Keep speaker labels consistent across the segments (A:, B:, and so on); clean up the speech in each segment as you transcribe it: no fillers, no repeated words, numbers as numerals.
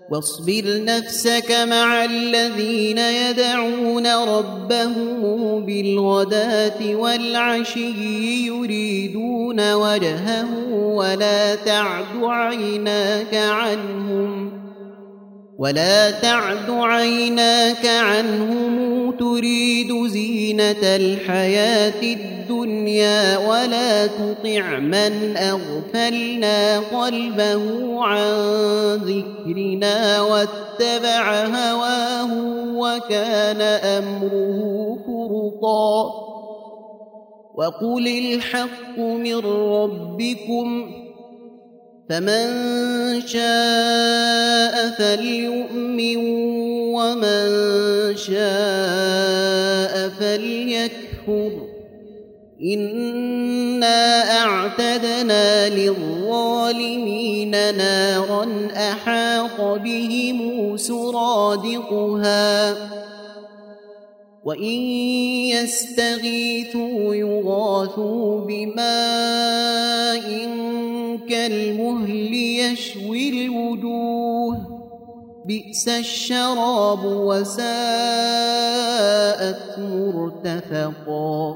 A: واصبر نفسك مع الذين يدعون ربهم بالغداة والعشي يريدون وجهه ولا تعد عيناك عنهم تريد زينة الحياة الدنيا ولا تطع من أغفلنا قلبه عن ذكرنا واتبع هواه وكان أمره فرطا وقل الحق من ربكم فمن شاء فليؤمن ومن شاء فليكفر إنا أعتدنا للظالمين نارا أحاط بهم سرادقها وإن يستغيثوا يغاثوا بماء كالمهل يشوي الوجوه بئس الشراب وساءت مرتفقا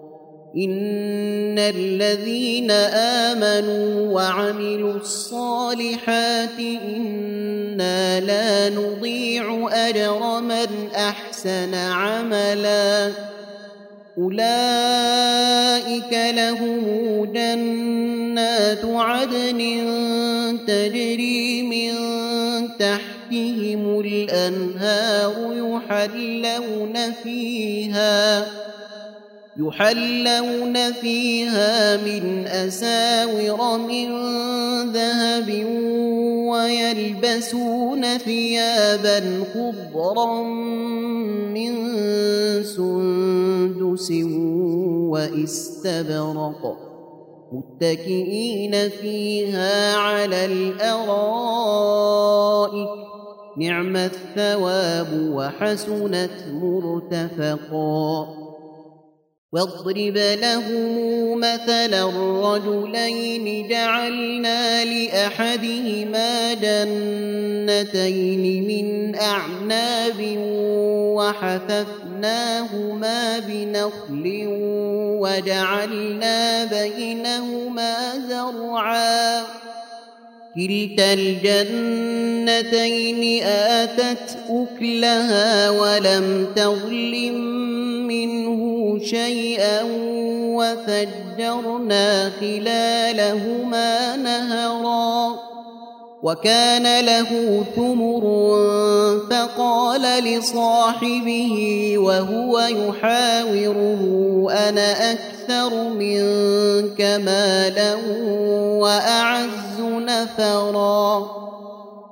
A: إن الذين آمنوا وعملوا الصالحات إنا لا نضيع أجر من أحسن عملا أولئك لهم جنات عدن تجري من تحتهم الأنهار يحلون فيها من أساور من ذهب ويلبسون ثيابا خضرا من سندس واستبرق متكئين فيها على الأرائك نعم الثواب وحسنت مرتفقا واضرب لهم مثلا الرجلين جعلنا لأحدهما جنتين من أعناب وحففناهما بنخل وجعلنا بينهما زرعا كلتا الجنتين آتت أكلها ولم تظلم منه شيئا وفجرنا خلالهما نهرا وكان له ثمر فقال لصاحبه وهو يحاوره أنا أكثر منك مالا وأعز نفرا